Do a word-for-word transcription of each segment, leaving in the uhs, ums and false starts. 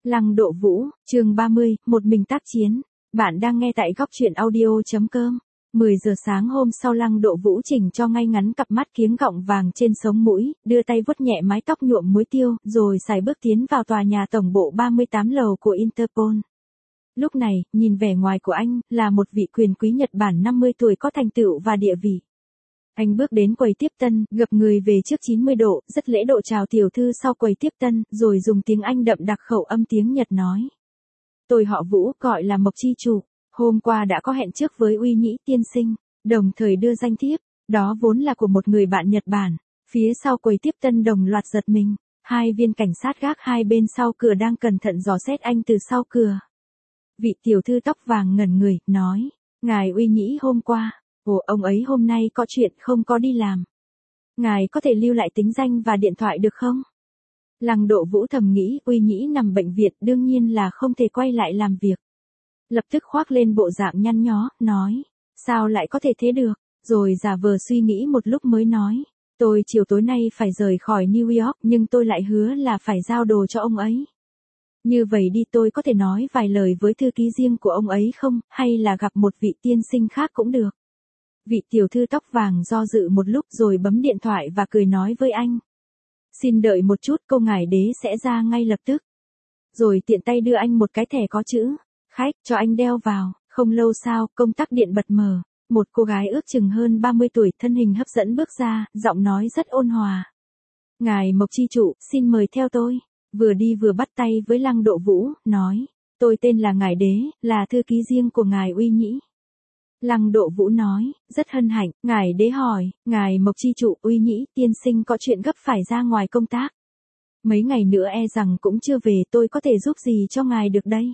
Lăng Độ Vũ, chương ba mươi, một mình tác chiến. Bạn đang nghe tại góc truyện audio.com. mười giờ sáng hôm sau Lăng Độ Vũ chỉnh cho ngay ngắn cặp mắt kiếng gọng vàng trên sống mũi, đưa tay vuốt nhẹ mái tóc nhuộm muối tiêu, rồi sải bước tiến vào tòa nhà tổng bộ ba mươi tám lầu của Interpol. Lúc này, nhìn vẻ ngoài của anh, là một vị quyền quý Nhật Bản năm mươi tuổi có thành tựu và địa vị. Anh bước đến quầy tiếp tân, gập người về trước chín mươi độ, rất lễ độ chào tiểu thư sau quầy tiếp tân, rồi dùng tiếng Anh đậm đặc khẩu âm tiếng Nhật nói. Tôi họ Vũ, gọi là Mộc Chi Chủ. Hôm qua đã có hẹn trước với Uy Nhĩ tiên sinh, đồng thời đưa danh thiếp, đó vốn là của một người bạn Nhật Bản. Phía sau quầy tiếp tân đồng loạt giật mình, hai viên cảnh sát gác hai bên sau cửa đang cẩn thận dò xét anh từ sau cửa. Vị tiểu thư tóc vàng ngẩn người, nói, ngài Uy Nhĩ hôm qua. Ồ, ông ấy hôm nay có chuyện không có đi làm. Ngài có thể lưu lại tính danh và điện thoại được không? Lăng Độ Vũ thầm nghĩ, Uy Nhĩ nằm bệnh viện đương nhiên là không thể quay lại làm việc. Lập tức khoác lên bộ dạng nhăn nhó, nói, sao lại có thể thế được, rồi giả vờ suy nghĩ một lúc mới nói, tôi chiều tối nay phải rời khỏi New York nhưng tôi lại hứa là phải giao đồ cho ông ấy. Như vậy đi tôi có thể nói vài lời với thư ký riêng của ông ấy không, hay là gặp một vị tiên sinh khác cũng được. Vị tiểu thư tóc vàng do dự một lúc rồi bấm điện thoại và cười nói với anh. Xin đợi một chút, cô ngài đế sẽ ra ngay lập tức. Rồi tiện tay đưa anh một cái thẻ có chữ, khách, cho anh đeo vào. Không lâu sau, công tắc điện bật mở. Một cô gái ước chừng hơn ba mươi tuổi thân hình hấp dẫn bước ra, giọng nói rất ôn hòa. Ngài Mộc Chi Chủ, xin mời theo tôi. Vừa đi vừa bắt tay với Lăng Độ Vũ, nói. Tôi tên là ngài đế, là thư ký riêng của ngài Uy Nhĩ. Lăng Độ Vũ nói, rất hân hạnh, ngài đế hỏi, ngài Mộc Chi Chủ Uy Nhĩ tiên sinh có chuyện gấp phải ra ngoài công tác. Mấy ngày nữa e rằng cũng chưa về, tôi có thể giúp gì cho ngài được đây?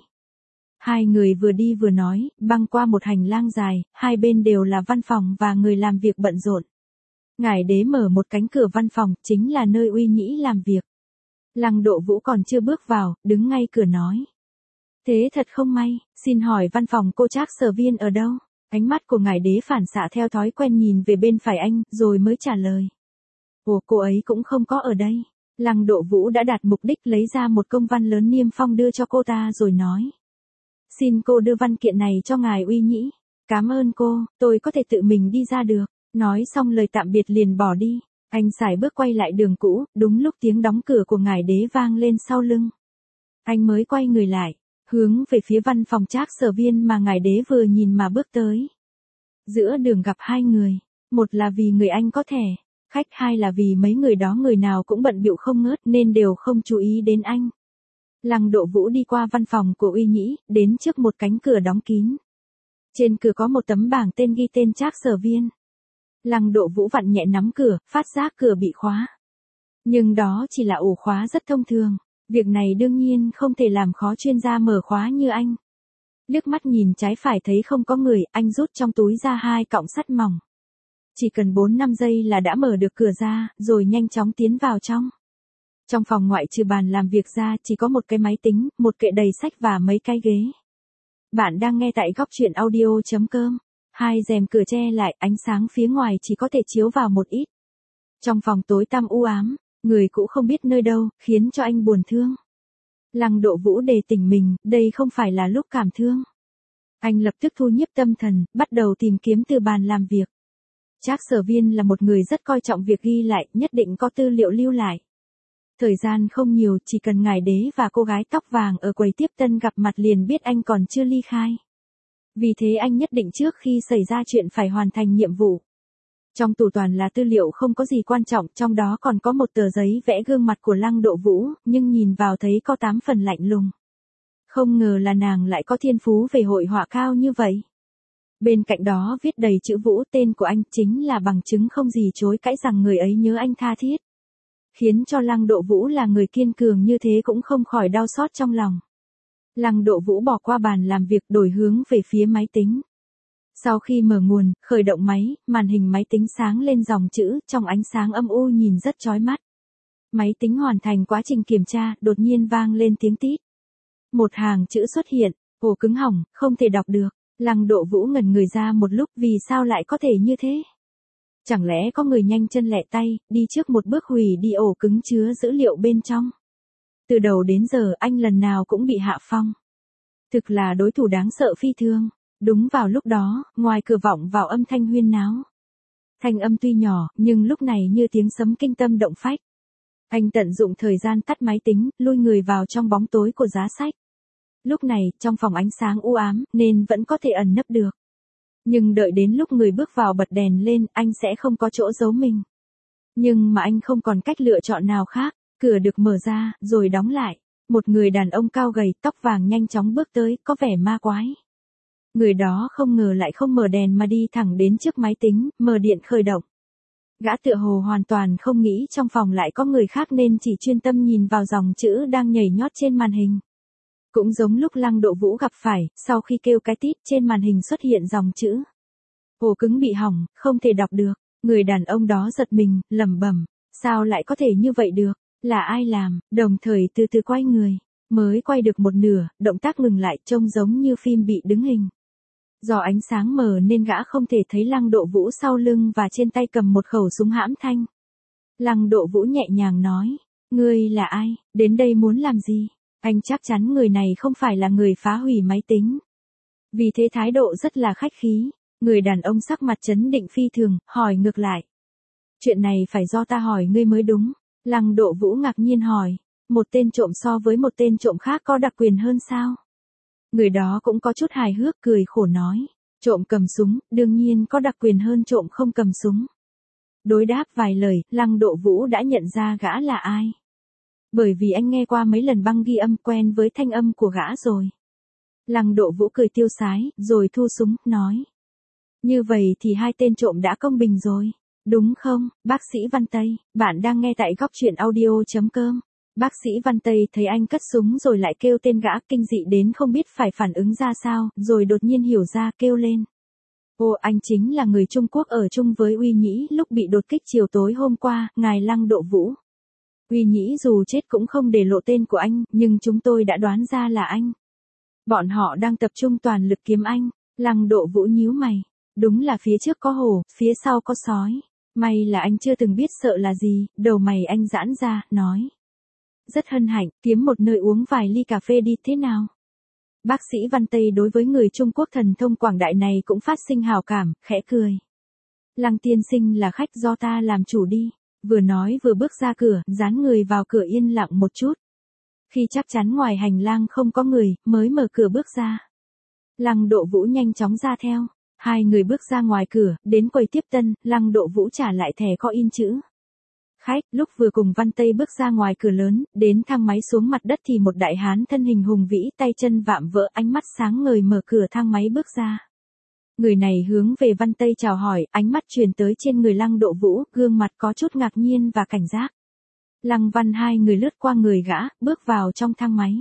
Hai người vừa đi vừa nói, băng qua một hành lang dài, hai bên đều là văn phòng và người làm việc bận rộn. Ngài đế mở một cánh cửa văn phòng, chính là nơi Uy Nhĩ làm việc. Lăng Độ Vũ còn chưa bước vào, đứng ngay cửa nói. Thế thật không may, xin hỏi văn phòng cô Trác Sở Viên ở đâu? Ánh mắt của ngài đế phản xạ theo thói quen nhìn về bên phải anh, rồi mới trả lời. Ồ, cô ấy cũng không có ở đây. Lăng Độ Vũ đã đạt mục đích lấy ra một công văn lớn niêm phong đưa cho cô ta rồi nói. Xin cô đưa văn kiện này cho ngài Uy Nhĩ. Cảm ơn cô, tôi có thể tự mình đi ra được. Nói xong lời tạm biệt liền bỏ đi. Anh sải bước quay lại đường cũ, đúng lúc tiếng đóng cửa của ngài đế vang lên sau lưng. Anh mới quay người lại. Hướng về phía văn phòng Trác Sở Viên mà ngài đế vừa nhìn mà bước tới. Giữa đường gặp hai người, một là vì người anh có thẻ, khách, hai là vì mấy người đó người nào cũng bận bịu không ngớt nên đều không chú ý đến anh. Lăng Độ Vũ đi qua văn phòng của Uy Nhĩ, đến trước một cánh cửa đóng kín. Trên cửa có một tấm bảng tên ghi tên Trác Sở Viên. Lăng Độ Vũ vặn nhẹ nắm cửa, phát giác cửa bị khóa. Nhưng đó chỉ là ổ khóa rất thông thường. Việc này đương nhiên không thể làm khó chuyên gia mở khóa như anh. Liếc mắt nhìn trái phải thấy không có người, anh rút trong túi ra hai cọng sắt mỏng. Chỉ cần bốn năm giây là đã mở được cửa ra, rồi nhanh chóng tiến vào trong. Trong phòng ngoại trừ bàn làm việc ra chỉ có một cái máy tính, một kệ đầy sách và mấy cái ghế. Bạn đang nghe tại góc truyện audio.com. Hai rèm cửa che lại, ánh sáng phía ngoài chỉ có thể chiếu vào một ít. Trong phòng tối tăm u ám. Người cũng không biết nơi đâu, khiến cho anh buồn thương. Lăng Độ Vũ đề tỉnh mình, đây không phải là lúc cảm thương. Anh lập tức thu nhiếp tâm thần, bắt đầu tìm kiếm từ bàn làm việc. Trác Sở Viên là một người rất coi trọng việc ghi lại, nhất định có tư liệu lưu lại. Thời gian không nhiều, chỉ cần ngài đế và cô gái tóc vàng ở quầy tiếp tân gặp mặt liền biết anh còn chưa ly khai. Vì thế anh nhất định trước khi xảy ra chuyện phải hoàn thành nhiệm vụ. Trong tủ toàn là tư liệu không có gì quan trọng, trong đó còn có một tờ giấy vẽ gương mặt của Lăng Độ Vũ, nhưng nhìn vào thấy có tám phần lạnh lùng. Không ngờ là nàng lại có thiên phú về hội họa cao như vậy. Bên cạnh đó viết đầy chữ Vũ, tên của anh chính là bằng chứng không gì chối cãi rằng người ấy nhớ anh tha thiết. Khiến cho Lăng Độ Vũ là người kiên cường như thế cũng không khỏi đau xót trong lòng. Lăng Độ Vũ bỏ qua bàn làm việc đổi hướng về phía máy tính. Sau khi mở nguồn, khởi động máy, màn hình máy tính sáng lên dòng chữ, trong ánh sáng âm u nhìn rất chói mắt. Máy tính hoàn thành quá trình kiểm tra, đột nhiên vang lên tiếng tít. Một hàng chữ xuất hiện, ổ cứng hỏng, không thể đọc được. Lăng Độ Vũ ngẩn người ra một lúc, vì sao lại có thể như thế? Chẳng lẽ có người nhanh chân lẹ tay, đi trước một bước hủy đi ổ cứng chứa dữ liệu bên trong? Từ đầu đến giờ anh lần nào cũng bị hạ phong. Thực là đối thủ đáng sợ phi thường. Đúng vào lúc đó, ngoài cửa vọng vào âm thanh huyên náo. Thanh âm tuy nhỏ, nhưng lúc này như tiếng sấm kinh tâm động phách. Anh tận dụng thời gian tắt máy tính, lui người vào trong bóng tối của giá sách. Lúc này, trong phòng ánh sáng u ám, nên vẫn có thể ẩn nấp được. Nhưng đợi đến lúc người bước vào bật đèn lên, anh sẽ không có chỗ giấu mình. Nhưng mà anh không còn cách lựa chọn nào khác, cửa được mở ra, rồi đóng lại. Một người đàn ông cao gầy, tóc vàng nhanh chóng bước tới, có vẻ ma quái. Người đó không ngờ lại không mở đèn mà đi thẳng đến trước máy tính, mở điện khởi động. Gã tựa hồ hoàn toàn không nghĩ trong phòng lại có người khác nên chỉ chuyên tâm nhìn vào dòng chữ đang nhảy nhót trên màn hình. Cũng giống lúc Lăng Độ Vũ gặp phải, sau khi kêu cái tít trên màn hình xuất hiện dòng chữ. Ổ cứng bị hỏng, không thể đọc được. Người đàn ông đó giật mình, lẩm bẩm, sao lại có thể như vậy được, là ai làm, đồng thời từ từ quay người. Mới quay được một nửa, động tác ngừng lại trông giống như phim bị đứng hình. Do ánh sáng mờ nên gã không thể thấy Lăng Độ Vũ sau lưng và trên tay cầm một khẩu súng hãm thanh. Lăng Độ Vũ nhẹ nhàng nói, ngươi là ai, đến đây muốn làm gì? Anh chắc chắn người này không phải là người phá hủy máy tính. Vì thế thái độ rất là khách khí, người đàn ông sắc mặt trấn định phi thường, hỏi ngược lại. Chuyện này phải do ta hỏi ngươi mới đúng. Lăng Độ Vũ ngạc nhiên hỏi, một tên trộm so với một tên trộm khác có đặc quyền hơn sao? Người đó cũng có chút hài hước cười khổ nói, trộm cầm súng, đương nhiên có đặc quyền hơn trộm không cầm súng. Đối đáp vài lời, Lăng Độ Vũ đã nhận ra gã là ai. Bởi vì anh nghe qua mấy lần băng ghi âm quen với thanh âm của gã rồi. Lăng Độ Vũ cười tiêu sái, rồi thu súng, nói. Như vậy thì hai tên trộm đã công bình rồi. Đúng không, bác sĩ Văn Tây, bạn đang nghe tại góc truyện audio.com. Bác sĩ Văn Tây thấy anh cất súng rồi lại kêu tên gã kinh dị đến không biết phải phản ứng ra sao, rồi đột nhiên hiểu ra kêu lên. Ồ, anh chính là người Trung Quốc ở chung với Uy Nhĩ lúc bị đột kích chiều tối hôm qua, ngài Lăng Độ Vũ. Uy Nhĩ dù chết cũng không để lộ tên của anh, nhưng chúng tôi đã đoán ra là anh. Bọn họ đang tập trung toàn lực kiếm anh. Lăng Độ Vũ nhíu mày. Đúng là phía trước có hổ, phía sau có sói. May là anh chưa từng biết sợ là gì, đầu mày anh giãn ra, nói. Rất hân hạnh, kiếm một nơi uống vài ly cà phê đi thế nào? Bác sĩ Văn Tây đối với người Trung Quốc thần thông quảng đại này cũng phát sinh hào cảm, khẽ cười. Lăng tiên sinh là khách do ta làm chủ đi. Vừa nói vừa bước ra cửa, dán người vào cửa yên lặng một chút. Khi chắc chắn ngoài hành lang không có người, mới mở cửa bước ra. Lăng Độ Vũ nhanh chóng ra theo. Hai người bước ra ngoài cửa, đến quầy tiếp tân, Lăng Độ Vũ trả lại thẻ có in chữ. Khách, lúc vừa cùng Văn Tây bước ra ngoài cửa lớn, đến thang máy xuống mặt đất thì một đại hán thân hình hùng vĩ tay chân vạm vỡ ánh mắt sáng ngời mở cửa thang máy bước ra. Người này hướng về Văn Tây chào hỏi, ánh mắt truyền tới trên người Lăng Độ Vũ, gương mặt có chút ngạc nhiên và cảnh giác. Lăng Văn hai người lướt qua người gã, bước vào trong thang máy.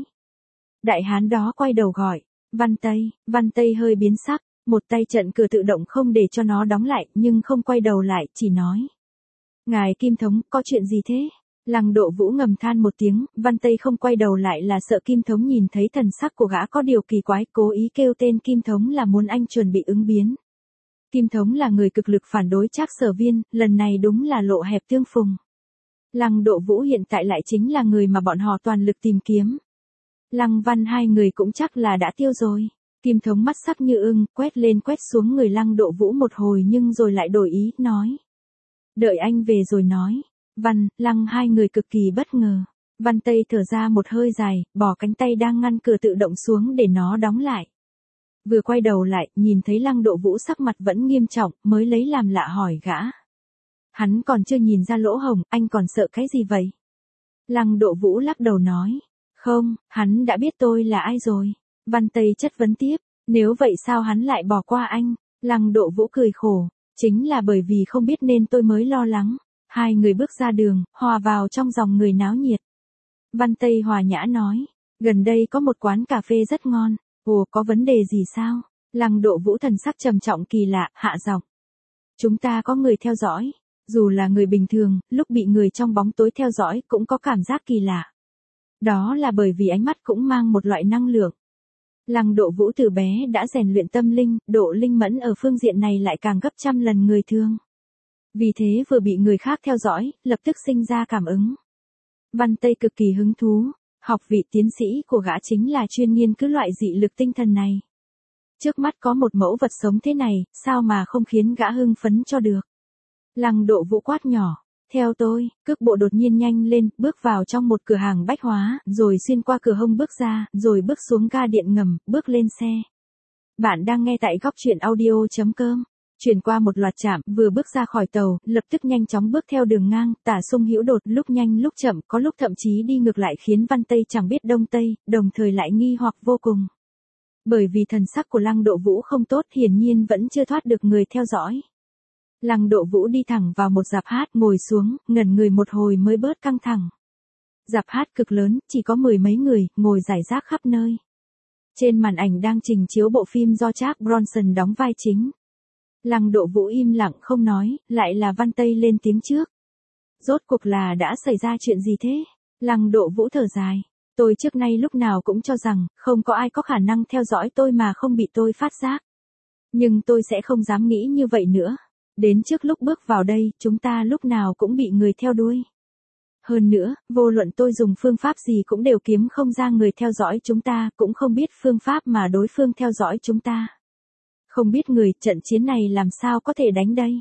Đại hán đó quay đầu gọi, Văn Tây, Văn Tây hơi biến sắc, một tay trận cửa tự động không để cho nó đóng lại, nhưng không quay đầu lại, chỉ nói. Ngài Kim Thống, có chuyện gì thế? Lăng Độ Vũ ngầm than một tiếng, Văn Tây không quay đầu lại là sợ Kim Thống nhìn thấy thần sắc của gã có điều kỳ quái, cố ý kêu tên Kim Thống là muốn anh chuẩn bị ứng biến. Kim Thống là người cực lực phản đối Trác Sở Viên, lần này đúng là lộ hẹp tương phùng. Lăng Độ Vũ hiện tại lại chính là người mà bọn họ toàn lực tìm kiếm. Lăng Văn hai người cũng chắc là đã tiêu rồi. Kim Thống mắt sắc như ưng, quét lên quét xuống người Lăng Độ Vũ một hồi nhưng rồi lại đổi ý, nói. Đợi anh về rồi nói. Văn, Lăng hai người cực kỳ bất ngờ. Văn Tây thở ra một hơi dài, bỏ cánh tay đang ngăn cửa tự động xuống để nó đóng lại. Vừa quay đầu lại, nhìn thấy Lăng Độ Vũ sắc mặt vẫn nghiêm trọng, mới lấy làm lạ hỏi gã. Hắn còn chưa nhìn ra lỗ hổng, anh còn sợ cái gì vậy? Lăng Độ Vũ lắc đầu nói. Không, hắn đã biết tôi là ai rồi. Văn Tây chất vấn tiếp, nếu vậy sao hắn lại bỏ qua anh? Lăng Độ Vũ cười khổ, chính là bởi vì không biết nên tôi mới lo lắng. Hai người bước ra đường, hòa vào trong dòng người náo nhiệt. Văn Tây hòa nhã nói, gần đây có một quán cà phê rất ngon. Ồ, có vấn đề gì sao? Lăng Độ Vũ thần sắc trầm trọng kỳ lạ, hạ giọng. Chúng ta có người theo dõi. Dù là người bình thường, lúc bị người trong bóng tối theo dõi cũng có cảm giác kỳ lạ. Đó là bởi vì ánh mắt cũng mang một loại năng lượng. Lăng Độ Vũ từ bé đã rèn luyện tâm linh, độ linh mẫn ở phương diện này lại càng gấp trăm lần người thường. Vì thế vừa bị người khác theo dõi, lập tức sinh ra cảm ứng. Văn Tây cực kỳ hứng thú, Học vị tiến sĩ của gã chính là chuyên nghiên cứu loại dị lực tinh thần này. Trước mắt có một mẫu vật sống thế này, sao mà không khiến gã hưng phấn cho được. Lăng Độ Vũ quát nhỏ, theo tôi, cước bộ đột nhiên nhanh lên, bước vào trong một cửa hàng bách hóa, rồi xuyên qua cửa hông bước ra, rồi bước xuống ga điện ngầm, bước lên xe. Bạn đang nghe tại góc truyện audio chấm com. Chuyển qua một loạt trạm, vừa bước ra khỏi tàu, lập tức nhanh chóng bước theo đường ngang, tả sung hữu đột, lúc nhanh lúc chậm, có lúc thậm chí đi ngược lại khiến Văn Tây chẳng biết đông tây, đồng thời lại nghi hoặc vô cùng. Bởi vì thần sắc của Lăng Độ Vũ không tốt, hiển nhiên vẫn chưa thoát được người theo dõi. Lăng Độ Vũ đi thẳng vào một rạp hát, ngồi xuống, ngẩn người một hồi mới bớt căng thẳng. Rạp hát cực lớn, chỉ có mười mấy người, ngồi rải rác khắp nơi. Trên màn ảnh đang trình chiếu bộ phim do Charles Bronson đóng vai chính. Lăng Độ Vũ im lặng không nói, lại là Văn Tây lên tiếng trước. Rốt cuộc là đã xảy ra chuyện gì thế? Lăng Độ Vũ thở dài. Tôi trước nay lúc nào cũng cho rằng, không có ai có khả năng theo dõi tôi mà không bị tôi phát giác. Nhưng tôi sẽ không dám nghĩ như vậy nữa. Đến trước lúc bước vào đây, chúng ta lúc nào cũng bị người theo đuôi. Hơn nữa, vô luận tôi dùng phương pháp gì cũng đều kiếm không ra người theo dõi chúng ta, cũng không biết phương pháp mà đối phương theo dõi chúng ta. Không biết người, trận chiến này làm sao có thể đánh đây?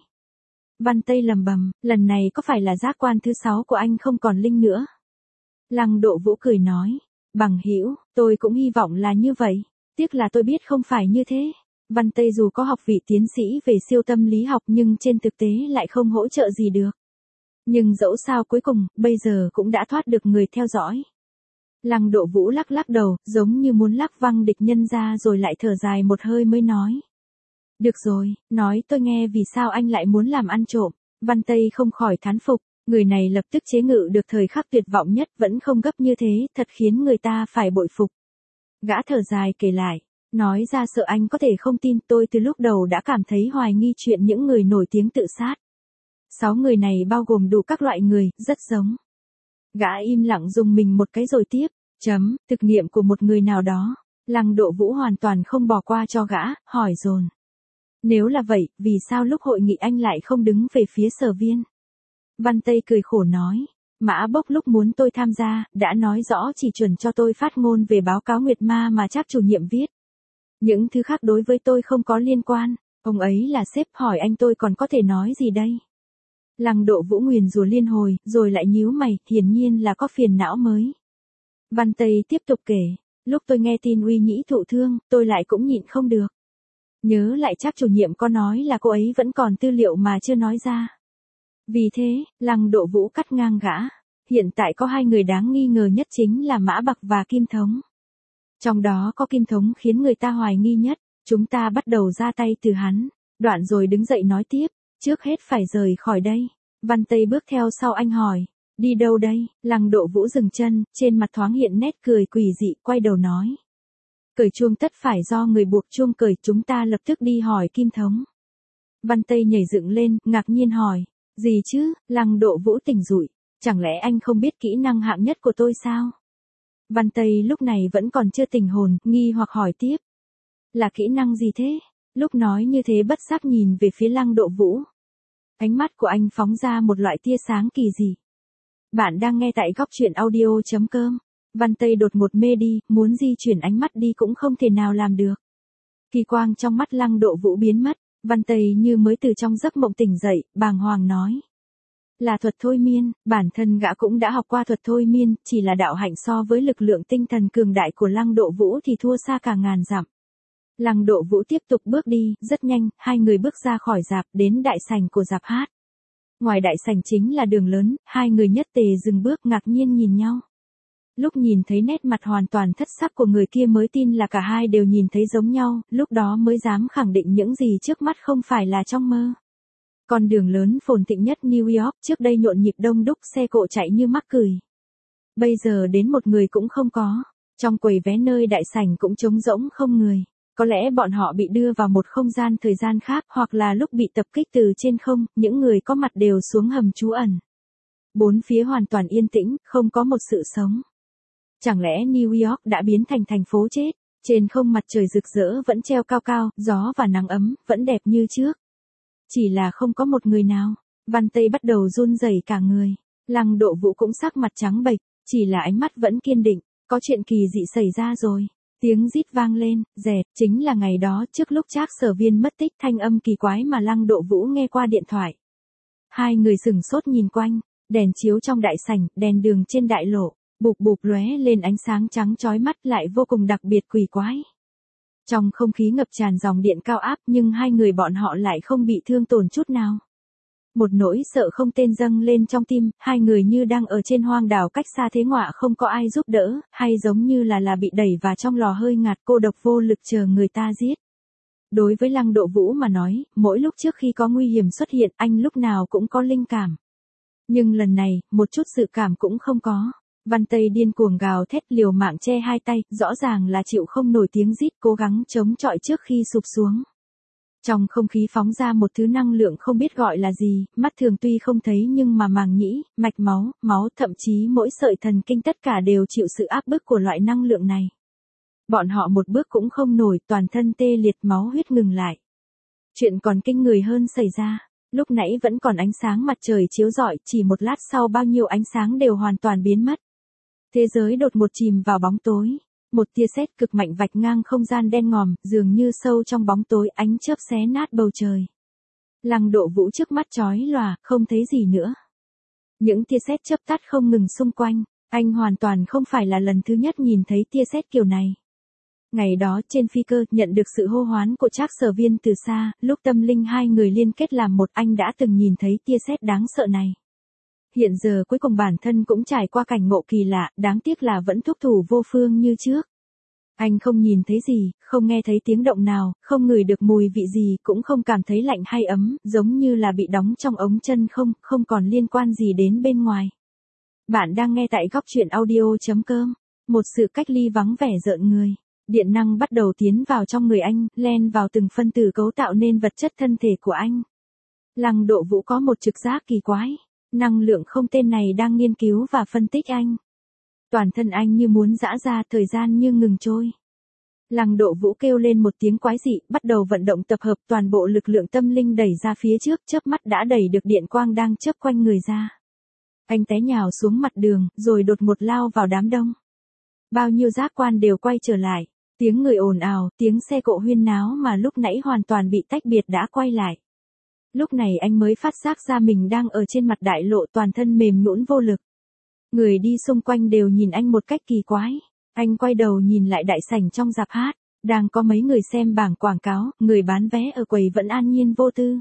Văn Tây lầm bầm, lần này có phải là giác quan thứ sáu của anh không còn linh nữa? Lăng Độ Vũ cười nói, bằng hữu, tôi cũng hy vọng là như vậy. Tiếc là tôi biết không phải như thế. Văn Tây dù có học vị tiến sĩ về siêu tâm lý học nhưng trên thực tế lại không hỗ trợ gì được. Nhưng dẫu sao cuối cùng, bây giờ cũng đã thoát được người theo dõi. Lăng Độ Vũ lắc lắc đầu, giống như muốn lắc văng địch nhân ra rồi lại thở dài một hơi mới nói. Được rồi, nói tôi nghe vì sao anh lại muốn làm ăn trộm. Văn Tây không khỏi thán phục, người này lập tức chế ngự được thời khắc tuyệt vọng nhất vẫn không gấp như thế, thật khiến người ta phải bội phục. Gã thở dài kể lại, nói ra sợ anh có thể không tin, tôi từ lúc đầu đã cảm thấy hoài nghi chuyện những người nổi tiếng tự sát. Sáu người này bao gồm đủ các loại người, rất giống. Gã im lặng dùng mình một cái rồi tiếp, chấm, thực nghiệm của một người nào đó. Lăng Độ Vũ hoàn toàn không bỏ qua cho gã, hỏi dồn. Nếu là vậy, vì sao lúc hội nghị anh lại không đứng về phía Sở Viên? Văn Tây cười khổ nói, Mã Bốc lúc muốn tôi tham gia, đã nói rõ chỉ chuẩn cho tôi phát ngôn về báo cáo Nguyệt Ma mà Trác chủ nhiệm viết. Những thứ khác đối với tôi không có liên quan, ông ấy là sếp, hỏi anh tôi còn có thể nói gì đây? Lăng Độ Vũ nguyền rủa liên hồi, rồi lại nhíu mày, hiển nhiên là có phiền não mới. Văn Tây tiếp tục kể, lúc tôi nghe tin Uy Nhĩ thụ thương, tôi lại cũng nhịn không được. Nhớ lại Trác chủ nhiệm có nói là cô ấy vẫn còn tư liệu mà chưa nói ra. Vì thế, Lăng Độ Vũ cắt ngang gã. Hiện tại có hai người đáng nghi ngờ nhất chính là Mã Bạc và Kim Thống. Trong đó có Kim Thống khiến người ta hoài nghi nhất, chúng ta bắt đầu ra tay từ hắn. Đoạn rồi đứng dậy nói tiếp, trước hết phải rời khỏi đây. Văn Tây bước theo sau anh hỏi, đi đâu đây? Lăng Độ Vũ dừng chân, trên mặt thoáng hiện nét cười quỷ dị, quay đầu nói. Cởi chuông tất phải do người buộc chuông cởi, chúng ta lập tức đi hỏi Kim Thống. Văn Tây nhảy dựng lên, ngạc nhiên hỏi, gì chứ? Lăng Độ Vũ tỉnh rụi, chẳng lẽ anh không biết kỹ năng hạng nhất của tôi sao? Văn Tây lúc này vẫn còn chưa tỉnh hồn, nghi hoặc hỏi tiếp. Là kỹ năng gì thế? Lúc nói như thế bất giác nhìn về phía Lăng Độ Vũ. Ánh mắt của anh phóng ra một loại tia sáng kỳ dị. Bạn đang nghe tại góc truyện audio chấm com. Văn Tây đột ngột mê đi, muốn di chuyển ánh mắt đi cũng không thể nào làm được. Kỳ quang trong mắt Lăng Độ Vũ biến mất, Văn Tây như mới từ trong giấc mộng tỉnh dậy, bàng hoàng nói. Là thuật thôi miên, bản thân gã cũng đã học qua thuật thôi miên, chỉ là đạo hạnh so với lực lượng tinh thần cường đại của Lăng Độ Vũ thì thua xa cả ngàn dặm. Lăng Độ Vũ tiếp tục bước đi, rất nhanh, hai người bước ra khỏi rạp, đến đại sảnh của rạp hát. Ngoài đại sảnh chính là đường lớn, hai người nhất tề dừng bước ngạc nhiên nhìn nhau. Lúc nhìn thấy nét mặt hoàn toàn thất sắc của người kia mới tin là cả hai đều nhìn thấy giống nhau, lúc đó mới dám khẳng định những gì trước mắt không phải là trong mơ. Con đường lớn phồn thịnh nhất New York trước đây nhộn nhịp đông đúc, xe cộ chạy như mắc cười. Bây giờ đến một người cũng không có, trong quầy vé nơi đại sảnh cũng trống rỗng không người. Có lẽ bọn họ bị đưa vào một không gian thời gian khác, hoặc là lúc bị tập kích từ trên không, những người có mặt đều xuống hầm trú ẩn. Bốn phía hoàn toàn yên tĩnh, không có một sự sống. Chẳng lẽ New York đã biến thành thành phố chết? Trên không mặt trời rực rỡ vẫn treo cao cao, gió và nắng ấm, vẫn đẹp như trước. Chỉ là không có một người nào. Văn Tây bắt đầu run rẩy cả người. Lăng Độ Vũ cũng sắc mặt trắng bệch, chỉ là ánh mắt vẫn kiên định. Có chuyện kỳ dị xảy ra rồi. Tiếng rít vang lên, rẹt, chính là ngày đó trước lúc Trác Sở Viên mất tích, thanh âm kỳ quái mà Lăng Độ Vũ nghe qua điện thoại. Hai người sửng sốt nhìn quanh, đèn chiếu trong đại sảnh, đèn đường trên đại lộ, bụp bụp lóe lên ánh sáng trắng chói mắt lại vô cùng đặc biệt quỷ quái. Trong không khí ngập tràn dòng điện cao áp nhưng hai người bọn họ lại không bị thương tổn chút nào. Một nỗi sợ không tên dâng lên trong tim, hai người như đang ở trên hoang đảo cách xa thế ngọa không có ai giúp đỡ, hay giống như là là bị đẩy vào trong lò hơi ngạt cô độc vô lực chờ người ta giết. Đối với Lăng Độ Vũ mà nói, mỗi lúc trước khi có nguy hiểm xuất hiện anh lúc nào cũng có linh cảm. Nhưng lần này, một chút sự cảm cũng không có. Văn Tây điên cuồng gào thét liều mạng che hai tay, rõ ràng là chịu không nổi tiếng rít cố gắng chống chọi trước khi sụp xuống. Trong không khí phóng ra một thứ năng lượng không biết gọi là gì, mắt thường tuy không thấy nhưng mà màng nhĩ, mạch máu, máu thậm chí mỗi sợi thần kinh tất cả đều chịu sự áp bức của loại năng lượng này. Bọn họ một bước cũng không nổi, toàn thân tê liệt máu huyết ngừng lại. Chuyện còn kinh người hơn xảy ra, lúc nãy vẫn còn ánh sáng mặt trời chiếu rọi, chỉ một lát sau bao nhiêu ánh sáng đều hoàn toàn biến mất. Thế giới đột một chìm vào bóng tối. Một tia sét cực mạnh vạch ngang không gian đen ngòm, dường như sâu trong bóng tối ánh chớp xé nát bầu trời. Lăng Độ Vũ trước mắt chói lòa, không thấy gì nữa. Những tia sét chớp tắt không ngừng xung quanh, anh hoàn toàn không phải là lần thứ nhất nhìn thấy tia sét kiểu này. Ngày đó trên phi cơ nhận được sự hô hoán của Trác Sở Viên từ xa, lúc tâm linh hai người liên kết làm một anh đã từng nhìn thấy tia sét đáng sợ này. Hiện giờ cuối cùng bản thân cũng trải qua cảnh ngộ kỳ lạ, đáng tiếc là vẫn thúc thủ vô phương như trước. Anh không nhìn thấy gì, không nghe thấy tiếng động nào, không ngửi được mùi vị gì, cũng không cảm thấy lạnh hay ấm, giống như là bị đóng trong ống chân không, không còn liên quan gì đến bên ngoài. Bạn đang nghe tại góc truyện audio chấm com. Một sự cách ly vắng vẻ rợn người. Điện năng bắt đầu tiến vào trong người anh, len vào từng phân tử cấu tạo nên vật chất thân thể của anh. Lăng Độ Vũ có một trực giác kỳ quái. Năng lượng không tên này đang nghiên cứu và phân tích anh. Toàn thân anh như muốn giã ra, thời gian như ngừng trôi. Lăng Độ Vũ kêu lên một tiếng quái dị, bắt đầu vận động tập hợp toàn bộ lực lượng tâm linh đẩy ra phía trước, chớp mắt đã đẩy được điện quang đang chớp quanh người ra. Anh té nhào xuống mặt đường, rồi đột ngột lao vào đám đông. Bao nhiêu giác quan đều quay trở lại, tiếng người ồn ào, tiếng xe cộ huyên náo mà lúc nãy hoàn toàn bị tách biệt đã quay lại. Lúc này anh mới phát giác ra mình đang ở trên mặt đại lộ, toàn thân mềm nhũn vô lực. Người đi xung quanh đều nhìn anh một cách kỳ quái. Anh quay đầu nhìn lại đại sảnh trong rạp hát, đang có mấy người xem bảng quảng cáo, người bán vé ở quầy vẫn an nhiên vô tư.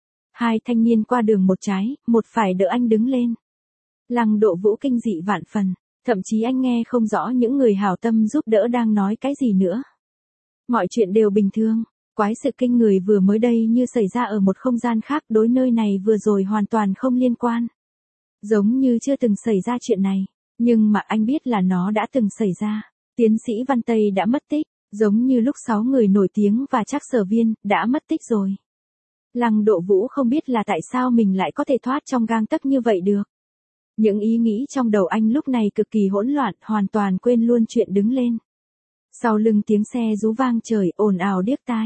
Hai thanh niên qua đường một trái, một phải đỡ anh đứng lên. Lăng Độ Vũ kinh dị vạn phần, thậm chí anh nghe không rõ những người hảo tâm giúp đỡ đang nói cái gì nữa. Mọi chuyện đều bình thường. Quái sự kinh người vừa mới đây như xảy ra ở một không gian khác, đối nơi này vừa rồi hoàn toàn không liên quan. Giống như chưa từng xảy ra chuyện này, nhưng mà anh biết là nó đã từng xảy ra. Tiến sĩ Văn Tây đã mất tích, giống như lúc sáu người nổi tiếng và Trác Sở Viên đã mất tích rồi. Lăng Độ Vũ không biết là tại sao mình lại có thể thoát trong gang tấc như vậy được. Những ý nghĩ trong đầu anh lúc này cực kỳ hỗn loạn, hoàn toàn quên luôn chuyện đứng lên. Sau lưng tiếng xe rú vang trời, ồn ào điếc tai.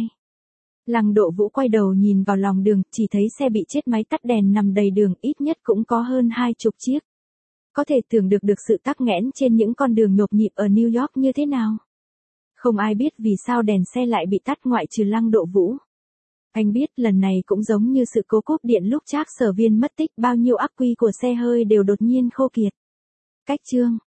Lăng Độ Vũ quay đầu nhìn vào lòng đường, chỉ thấy xe bị chết máy tắt đèn nằm đầy đường, ít nhất cũng có hơn hai chục chiếc. Có thể tưởng được được sự tắc nghẽn trên những con đường nhộp nhịp ở New York như thế nào. Không ai biết vì sao đèn xe lại bị tắt ngoại trừ Lăng Độ Vũ. Anh biết lần này cũng giống như sự cố cúp điện lúc Trác Sở Viên mất tích, bao nhiêu ắc quy của xe hơi đều đột nhiên khô kiệt. Cách chương